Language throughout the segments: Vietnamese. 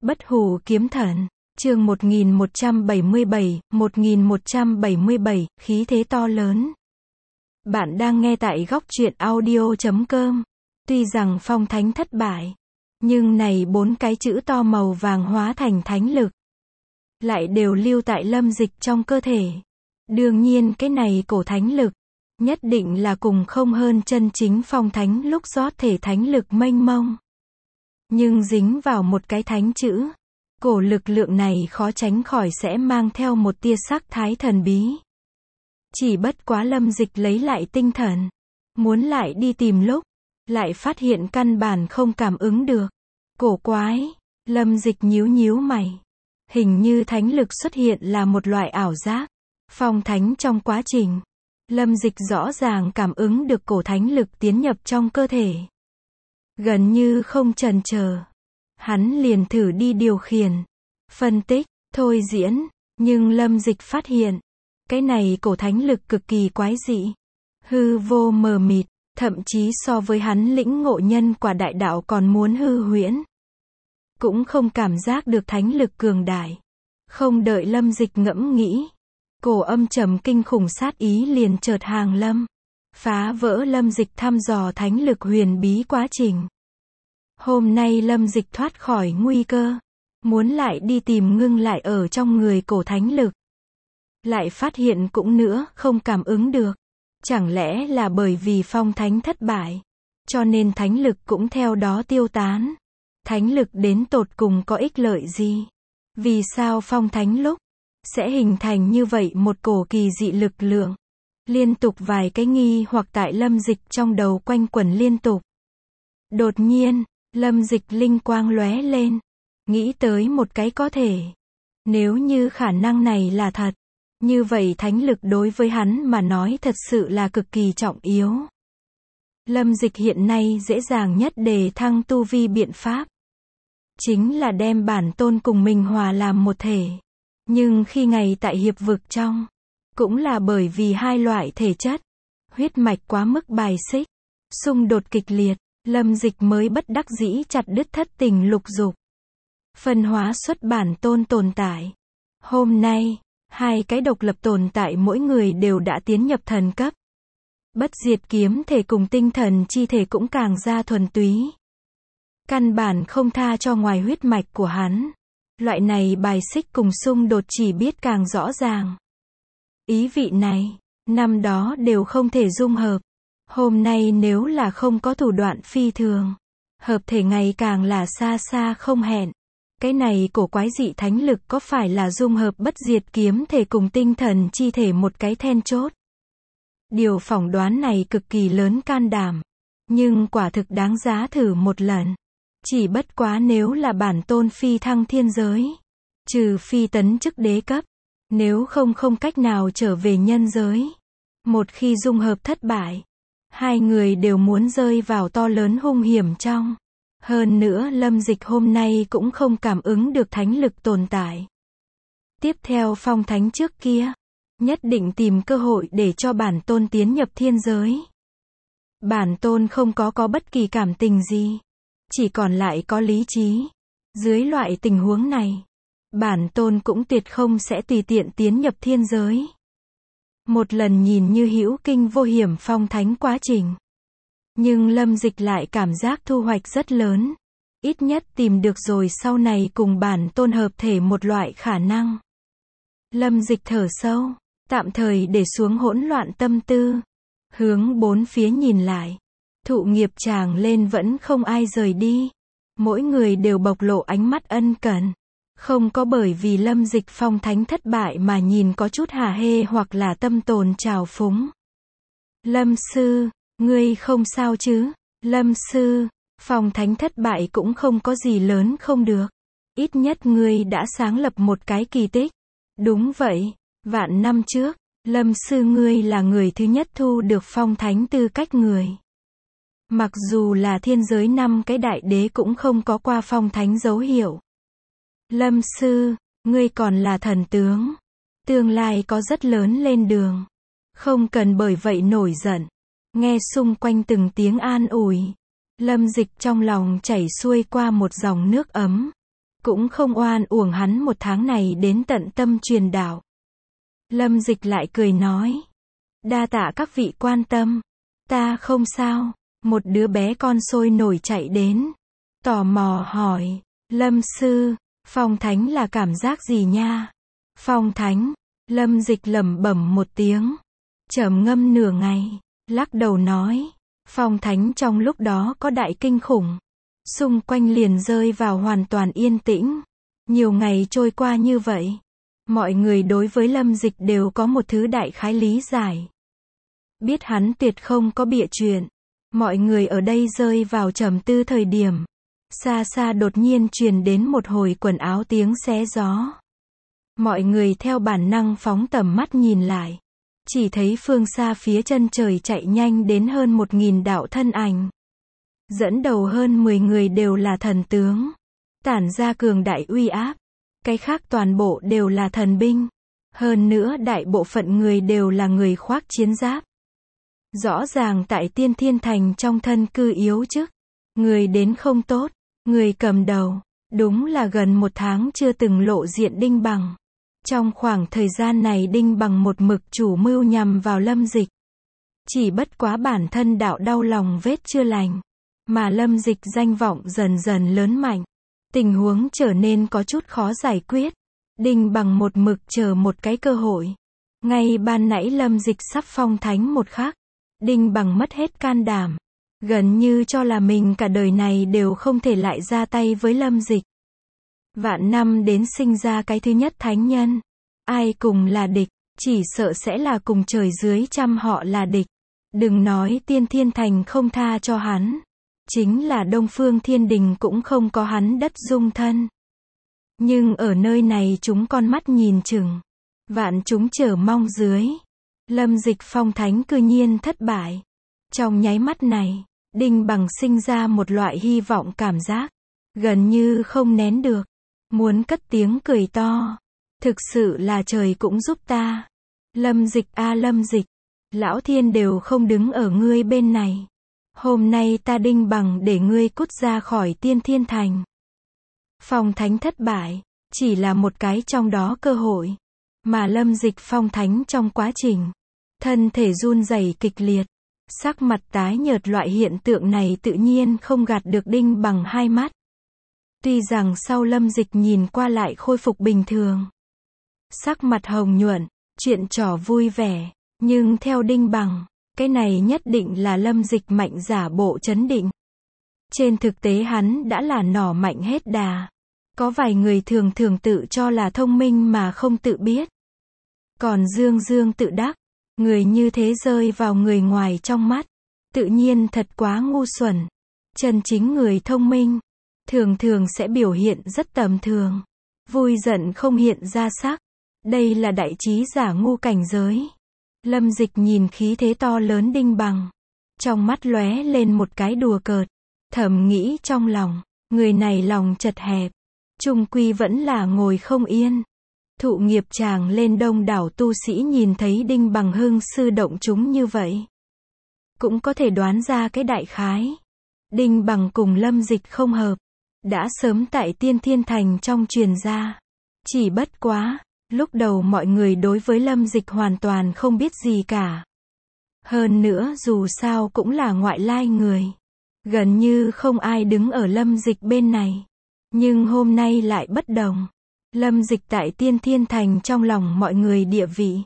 Bất hủ kiếm thần, chương 1177, khí thế to lớn. Bạn đang nghe tại góc truyện audio.com. Tuy rằng phong thánh thất bại, nhưng này 4 cái chữ to màu vàng hóa thành thánh lực, lại đều lưu tại Lâm Dịch trong cơ thể. Đương nhiên cái này cổ thánh lực, nhất định là cùng không hơn chân chính phong thánh lúc rót thể thánh lực mênh mông. Nhưng dính vào một cái thánh chữ, cổ lực lượng này khó tránh khỏi sẽ mang theo một tia sắc thái thần bí. Chỉ bất quá Lâm Dịch lấy lại tinh thần, muốn lại đi tìm lúc, lại phát hiện căn bản không cảm ứng được. Cổ quái, Lâm Dịch nhíu nhíu mày. Hình như thánh lực xuất hiện là một loại ảo giác. Phong thánh trong quá trình, Lâm Dịch rõ ràng cảm ứng được cổ thánh lực tiến nhập trong cơ thể. Gần như không chần chờ, hắn liền thử đi điều khiển, phân tích, thôi diễn, nhưng Lâm Dịch phát hiện, cái này cổ thánh lực cực kỳ quái dị, hư vô mờ mịt, thậm chí so với hắn lĩnh ngộ nhân quả đại đạo còn muốn hư huyễn. Cũng không cảm giác được thánh lực cường đại. Không đợi Lâm Dịch ngẫm nghĩ, cổ âm trầm kinh khủng sát ý liền chợt hàng lâm, phá vỡ Lâm Dịch thăm dò thánh lực huyền bí quá trình. Hôm nay Lâm Dịch thoát khỏi nguy cơ, muốn lại đi tìm ngưng lại ở trong người cổ thánh lực. Lại phát hiện cũng nữa không cảm ứng được. Chẳng lẽ là bởi vì phong thánh thất bại, cho nên thánh lực cũng theo đó tiêu tán. Thánh lực đến tột cùng có ích lợi gì? Vì sao phong thánh lúc sẽ hình thành như vậy một cổ kỳ dị lực lượng? Liên tục vài cái nghi hoặc tại Lâm Dịch trong đầu quanh quẩn liên tục. Đột nhiên, Lâm Dịch linh quang lóe lên, nghĩ tới một cái có thể. Nếu như khả năng này là thật, như vậy thánh lực đối với hắn mà nói thật sự là cực kỳ trọng yếu. Lâm Dịch hiện nay dễ dàng nhất đề thăng tu vi biện pháp, chính là đem bản tôn cùng mình hòa làm một thể. Nhưng khi ngày tại hiệp vực trong, cũng là bởi vì hai loại thể chất, huyết mạch quá mức bài xích, xung đột kịch liệt, Lâm Dịch mới bất đắc dĩ chặt đứt thất tình lục dục, phân hóa xuất bản tôn tồn tại. Hôm nay, hai cái độc lập tồn tại mỗi người đều đã tiến nhập thần cấp. Bất diệt kiếm thể cùng tinh thần chi thể cũng càng ra thuần túy. Căn bản không tha cho ngoài huyết mạch của hắn. Loại này bài xích cùng xung đột chỉ biết càng rõ ràng. Ý vị này, năm đó đều không thể dung hợp. Hôm nay nếu là không có thủ đoạn phi thường, hợp thể ngày càng là xa xa không hẹn. Cái này cổ quái dị thánh lực có phải là dung hợp bất diệt kiếm thể cùng tinh thần chi thể một cái then chốt? Điều phỏng đoán này cực kỳ lớn can đảm, nhưng quả thực đáng giá thử một lần. Chỉ bất quá nếu là bản tôn phi thăng thiên giới, trừ phi tấn chức đế cấp, nếu không cách nào trở về nhân giới. Một khi dung hợp thất bại, hai người đều muốn rơi vào to lớn hung hiểm trong. Hơn nữa Lâm Dịch hôm nay cũng không cảm ứng được thánh lực tồn tại. Tiếp theo phong thánh trước kia, nhất định tìm cơ hội để cho bản tôn tiến nhập thiên giới. Bản tôn không có bất kỳ cảm tình gì, chỉ còn lại có lý trí. Dưới loại tình huống này, bản tôn cũng tuyệt không sẽ tùy tiện tiến nhập thiên giới. Một lần nhìn như hữu kinh vô hiểm phong thánh quá trình, nhưng Lâm Dịch lại cảm giác thu hoạch rất lớn. Ít nhất tìm được rồi sau này cùng bản tôn hợp thể một loại khả năng. Lâm Dịch thở sâu, tạm thời để xuống hỗn loạn tâm tư, hướng bốn phía nhìn lại. Thụ nghiệp tràng lên vẫn không ai rời đi. Mỗi người đều bộc lộ ánh mắt ân cần. Không có bởi vì Lâm Dịch phong thánh thất bại mà nhìn có chút hả hê hoặc là tâm tồn trào phúng. Lâm sư, ngươi không sao chứ? Lâm sư, phong thánh thất bại cũng không có gì lớn không được. Ít nhất ngươi đã sáng lập một cái kỳ tích. Đúng vậy, vạn năm trước, Lâm sư ngươi là người thứ nhất thu được phong thánh tư cách người. Mặc dù là thiên giới 5 cái đại đế cũng không có qua phong thánh dấu hiệu. Lâm sư, ngươi còn là thần tướng. Tương lai có rất lớn lên đường. Không cần bởi vậy nổi giận. Nghe xung quanh từng tiếng an ủi, Lâm Dịch trong lòng chảy xuôi qua một dòng nước ấm. cũng không oan uổng hắn một tháng này đến tận tâm truyền đạo. Lâm Dịch lại cười nói, đa tạ các vị quan tâm, ta không sao. Một đứa bé con sôi nổi chạy đến, tò mò hỏi, Lâm sư, phong thánh là cảm giác gì nha? Phong thánh, Lâm Dịch lẩm bẩm một tiếng, trầm ngâm nửa ngày, lắc đầu nói, phong thánh trong lúc đó có đại kinh khủng, xung quanh liền rơi vào hoàn toàn yên tĩnh. Nhiều ngày trôi qua như vậy, mọi người đối với Lâm Dịch đều có một thứ đại khái lý giải. Biết hắn tuyệt không có bịa chuyện. Mọi người ở đây rơi vào trầm tư thời điểm, xa xa đột nhiên truyền đến một hồi quần áo tiếng xé gió. Mọi người theo bản năng phóng tầm mắt nhìn lại, chỉ thấy phương xa phía chân trời chạy nhanh đến hơn 1000 đạo thân ảnh. Dẫn đầu hơn 10 người đều là thần tướng, tản ra cường đại uy áp, cái khác toàn bộ đều là thần binh. Hơn nữa đại bộ phận người đều là người khoác chiến giáp. Rõ ràng tại Tiên Thiên Thành trong thân cư yếu chức, người đến không tốt, người cầm đầu, đúng là gần 1 tháng chưa từng lộ diện Đinh Bằng. Trong khoảng thời gian này Đinh Bằng một mực chủ mưu nhằm vào Lâm Dịch. Chỉ bất quá bản thân đạo đau lòng vết chưa lành, mà Lâm Dịch danh vọng dần dần lớn mạnh. Tình huống trở nên có chút khó giải quyết. Đinh Bằng một mực chờ một cái cơ hội. Ngay ban nãy Lâm Dịch sắp phong thánh một khắc, Đinh Bằng mất hết can đảm, gần như cho là mình cả đời này đều không thể lại ra tay với Lâm Dịch. Vạn năm đến sinh ra cái thứ nhất thánh nhân, ai cùng là địch, chỉ sợ sẽ là cùng trời dưới trăm họ là địch. Đừng nói Tiên Thiên Thành không tha cho hắn, chính là Đông Phương Thiên Đình cũng không có hắn đất dung thân. Nhưng ở nơi này chúng con mắt nhìn chừng, vạn chúng chờ mong dưới, Lâm Dịch phong thánh cư nhiên thất bại. Trong nháy mắt này, Đinh Bằng sinh ra một loại hy vọng cảm giác, gần như không nén được, muốn cất tiếng cười to. Thực sự là trời cũng giúp ta. Lâm Dịch a Lâm Dịch, lão thiên đều không đứng ở ngươi bên này. Hôm nay ta Đinh Bằng để ngươi cút ra khỏi Tiên Thiên Thành. Phong thánh thất bại, chỉ là một cái trong đó cơ hội. Mà Lâm Dịch phong thánh trong quá trình, thân thể run rẩy kịch liệt, sắc mặt tái nhợt, loại hiện tượng này tự nhiên không gạt được Đinh Bằng hai mắt. Tuy rằng sau Lâm Dịch nhìn qua lại khôi phục bình thường, sắc mặt hồng nhuận, chuyện trò vui vẻ, nhưng theo Đinh Bằng, cái này nhất định là Lâm Dịch mạnh giả bộ trấn định. Trên thực tế hắn đã là nỏ mạnh hết đà. Có vài người thường tự cho là thông minh mà không tự biết. Còn dương tự đắc, người như thế rơi vào người ngoài trong mắt, tự nhiên thật quá ngu xuẩn. Chân chính người thông minh, thường sẽ biểu hiện rất tầm thường, vui giận không hiện ra sắc. Đây là đại trí giả ngu cảnh giới. Lâm Dịch nhìn khí thế to lớn Đinh Bằng, trong mắt lóe lên một cái đùa cợt, thầm nghĩ trong lòng, người này lòng chật hẹp, chung quy vẫn là ngồi không yên. Thụ nghiệp tràng lên đông đảo tu sĩ nhìn thấy Đinh Bằng hưng sư động chúng như vậy, cũng có thể đoán ra cái đại khái. Đinh Bằng cùng Lâm Dịch không hợp, đã sớm tại Tiên Thiên Thành trong truyền ra. Chỉ bất quá, lúc đầu mọi người đối với Lâm Dịch hoàn toàn không biết gì cả. Hơn nữa dù sao cũng là ngoại lai người, gần như không ai đứng ở Lâm Dịch bên này. Nhưng hôm nay lại bất đồng. Lâm Dịch tại Tiên Thiên Thành trong lòng mọi người địa vị,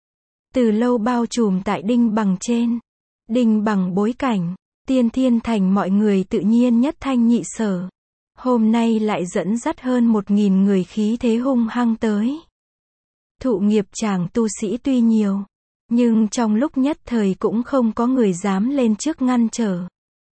từ lâu bao trùm tại Đinh Bằng trên. Đinh Bằng bối cảnh, Tiên Thiên Thành mọi người tự nhiên nhất thanh nhị sở. Hôm nay lại dẫn dắt hơn 1000 người khí thế hung hăng tới. Thụ nghiệp tràng tu sĩ tuy nhiều, nhưng trong lúc nhất thời cũng không có người dám lên trước ngăn trở.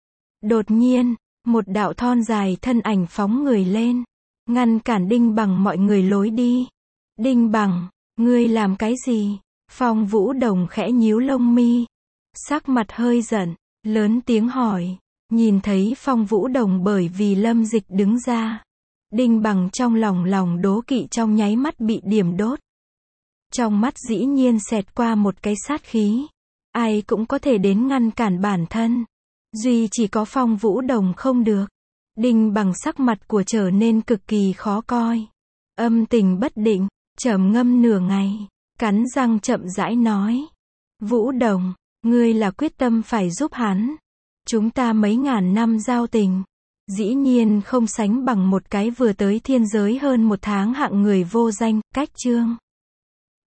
Đột nhiên, một đạo thon dài thân ảnh phóng người lên, ngăn cản Đinh Bằng mọi người lối đi. Đinh Bằng, ngươi làm cái gì? Phong Vũ Đồng khẽ nhíu lông mi, sắc mặt hơi giận, lớn tiếng hỏi. Nhìn thấy Phong Vũ Đồng bởi vì Lâm Dịch đứng ra, Đinh Bằng trong lòng đố kỵ trong nháy mắt bị điểm đốt. Trong mắt dĩ nhiên xẹt qua một cái sát khí. Ai cũng có thể đến ngăn cản bản thân, duy chỉ có Phong Vũ Đồng không được. Đinh Bằng sắc mặt của trở nên cực kỳ khó coi. Âm tình bất định, trầm ngâm nửa ngày, cắn răng chậm rãi nói. Vũ Đồng, ngươi là quyết tâm phải giúp hắn. Chúng ta mấy ngàn năm giao tình, dĩ nhiên không sánh bằng một cái vừa tới thiên giới hơn một tháng hạng người vô danh, cách Trương